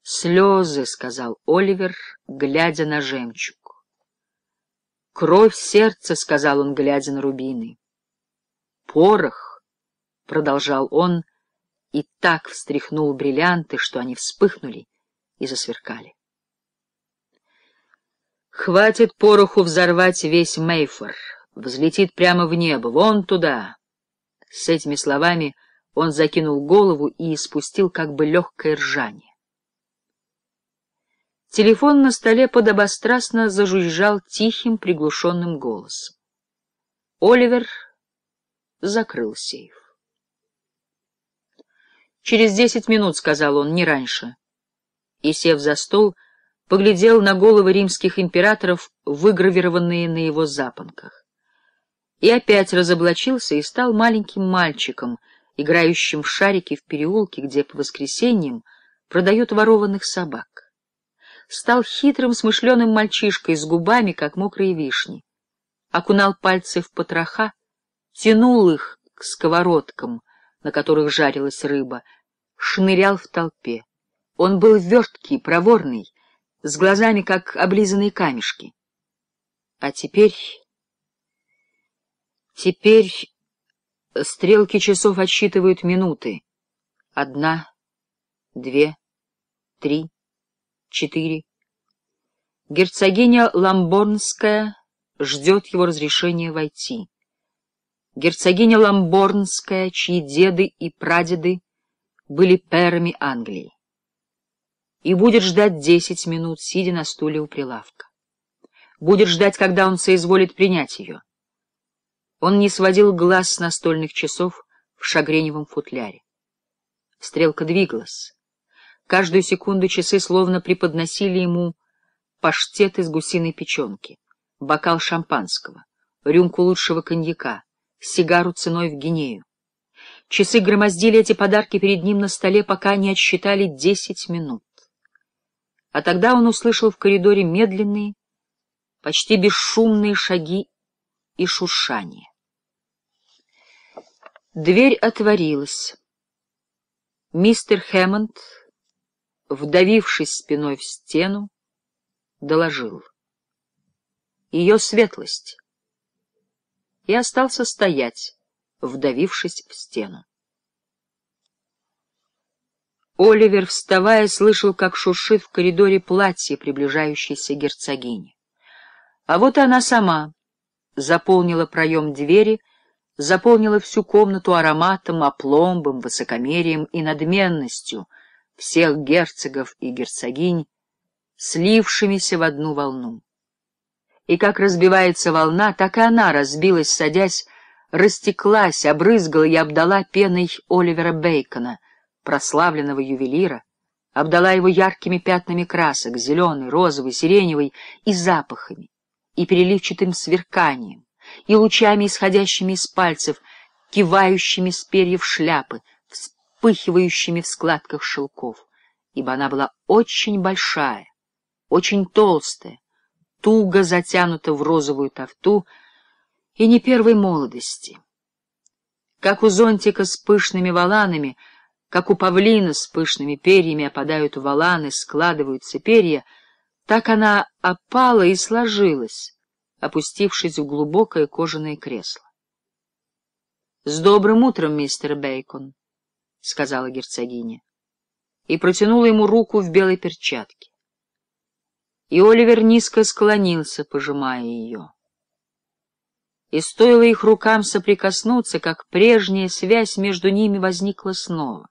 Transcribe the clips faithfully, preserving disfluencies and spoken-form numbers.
«Слезы», — сказал Оливер, глядя на жемчуг. «Кровь сердца», — сказал он, глядя на рубины. «Порох», — продолжал он, и так встряхнул бриллианты, что они вспыхнули и засверкали. «Хватит пороху взорвать весь Мейфор, взлетит прямо в небо, вон туда». С этими словами он закинул голову и испустил как бы легкое ржание. Телефон на столе подобострастно зажужжал тихим, приглушенным голосом. Оливер закрыл сейф. «Через десять минут», — сказал он, — «не раньше». И, сев за стол, поглядел на головы римских императоров, выгравированные на его запонках. И опять разоблачился и стал маленьким мальчиком, играющим в шарики в переулке, где по воскресеньям продают ворованных собак. Стал хитрым, смышленым мальчишкой с губами, как мокрые вишни. Окунал пальцы в потроха, тянул их к сковородкам, на которых жарилась рыба, шнырял в толпе. Он был верткий, проворный, с глазами, как облизанные камешки. А теперь... Теперь стрелки часов отсчитывают минуты. Одна, две, три, четыре. Герцогиня Ламборнская ждет его разрешения войти. Герцогиня Ламборнская, чьи деды и прадеды были пэрами Англии. И будет ждать десять минут, сидя на стуле у прилавка. Будет ждать, когда он соизволит принять ее. Он не сводил глаз с настольных часов в шагреневом футляре. Стрелка двигалась. Каждую секунду часы словно преподносили ему паштет из гусиной печенки, бокал шампанского, рюмку лучшего коньяка, сигару ценой в гинею. Часы громоздили эти подарки перед ним на столе, пока не отсчитали десять минут. А тогда он услышал в коридоре медленные, почти бесшумные шаги и шуршание. Дверь отворилась. Мистер Хэммонд, вдавившись спиной в стену, доложил: «Ее светлость», и остался стоять, вдавившись в стену. Оливер, вставая, слышал, как шуршит в коридоре платье приближающейся герцогини. А вот и она сама заполнила проем двери, заполнила всю комнату ароматом, опломбом, высокомерием и надменностью всех герцогов и герцогинь, слившимися в одну волну. И как разбивается волна, так и она разбилась, садясь, растеклась, обрызгала и обдала пеной Оливера Бейкона, прославленного ювелира, обдала его яркими пятнами красок, зеленой, розовой, сиреневой, и запахами, и переливчатым сверканием, и лучами, исходящими из пальцев, кивающими с перьев шляпы, вспыхивающими в складках шелков, ибо она была очень большая, очень толстая, туго затянута в розовую тафту и не первой молодости. Как у зонтика с пышными воланами, как у павлина с пышными перьями опадают воланы, складываются перья, так она опала и сложилась, опустившись в глубокое кожаное кресло. — С добрым утром, мистер Бейкон, — сказала герцогиня, и протянула ему руку в белой перчатке. И Оливер низко склонился, пожимая ее. И стоило их рукам соприкоснуться, как прежняя связь между ними возникла снова.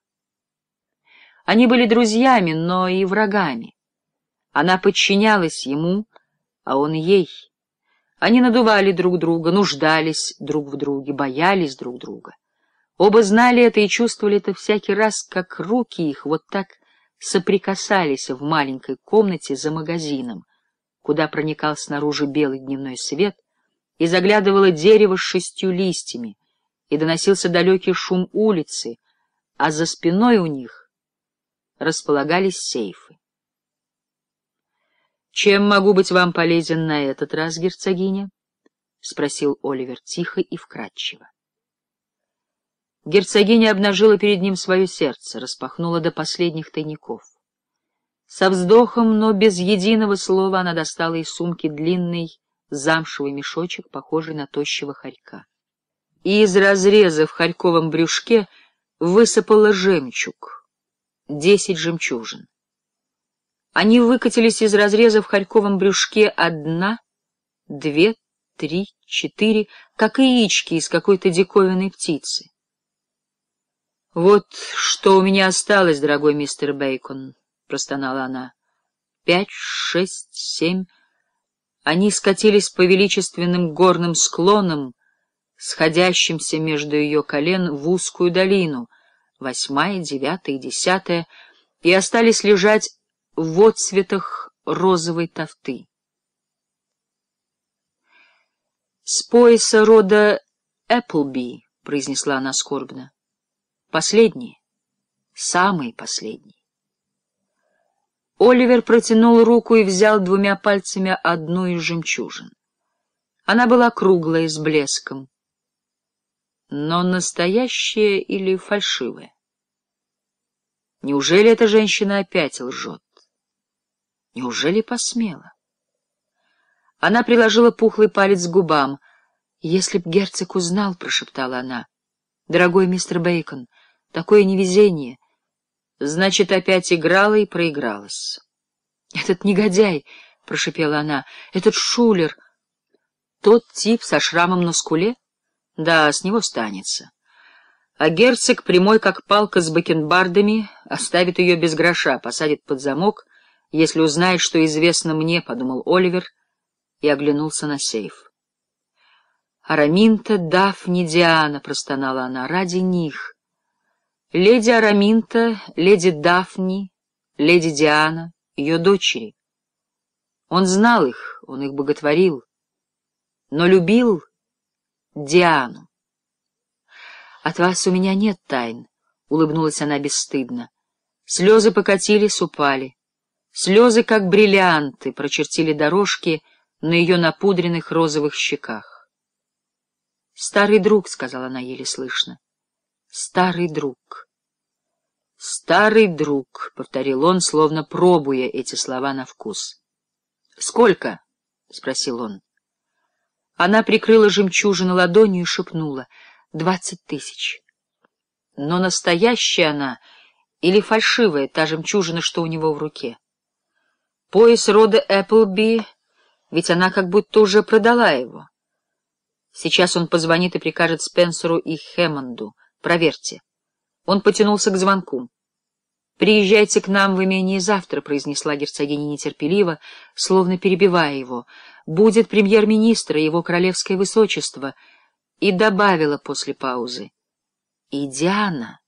Они были друзьями, но и врагами. Она подчинялась ему, а он ей. Они надували друг друга, нуждались друг в друге, боялись друг друга. Оба знали это и чувствовали это всякий раз, как руки их вот так соприкасались в маленькой комнате за магазином, куда проникал снаружи белый дневной свет, и заглядывало дерево с шестью листьями, и доносился далекий шум улицы, а за спиной у них располагались сейфы. — Чем могу быть вам полезен на этот раз, герцогиня? — спросил Оливер тихо и вкрадчиво. Герцогиня обнажила перед ним свое сердце, распахнула до последних тайников. Со вздохом, но без единого слова она достала из сумки длинный замшевый мешочек, похожий на тощего хорька. И из разреза в хорьковом брюшке высыпала жемчуг, десять жемчужин. Они выкатились из разреза в хорьковом брюшке одна, две, три, четыре, как яички из какой-то диковинной птицы. — Вот что у меня осталось, дорогой мистер Бейкон, — простонала она. — Пять, шесть, семь. Они скатились по величественным горным склонам, сходящимся между ее колен в узкую долину, восьмая, девятая и десятая, и остались лежать в отцветах розовой тафты. — С пояса рода Эпплби, — произнесла она скорбно. — Последние, самые последние. Оливер протянул руку и взял двумя пальцами одну из жемчужин. Она была круглая, с блеском. Но настоящая или фальшивая? Неужели эта женщина опять лжет? Неужели посмела? Она приложила пухлый палец к губам. «Если б герцог узнал», — прошептала она. «Дорогой мистер Бейкон, такое невезение». Значит, опять играла и проигралась. «Этот негодяй», — прошепела она, — «этот шулер, тот тип со шрамом на скуле? Да, с него станется. А герцог, прямой как палка с бакенбардами, оставит ее без гроша, посадит под замок, если узнает, что известно мне», — подумал Оливер и оглянулся на сейф. «Араминта, Дафни, Диана», — простонала она, — «ради них». Леди Араминта, леди Дафни, леди Диана, ее дочери. Он знал их, он их боготворил, но любил Диану. «От вас у меня нет тайн», — улыбнулась она бесстыдно. Слезы покатились, упали. Слезы, как бриллианты, прочертили дорожки на ее напудренных розовых щеках. «Старый друг», — сказала она еле слышно. «Старый друг». «Старый друг», — повторил он, словно пробуя эти слова на вкус. «Сколько?» — спросил он. Она прикрыла жемчужину ладонью и шепнула: «Двадцать тысяч». Но настоящая она или фальшивая, та жемчужина, что у него в руке? Пояс рода Эпплби, ведь она как будто уже продала его. Сейчас он позвонит и прикажет Спенсеру и Хэммонду: «Проверьте». Он потянулся к звонку. «Приезжайте к нам в имение завтра», — произнесла герцогиня нетерпеливо, словно перебивая его. «Будет премьер-министр и его королевское высочество», и добавила после паузы: «И Диана».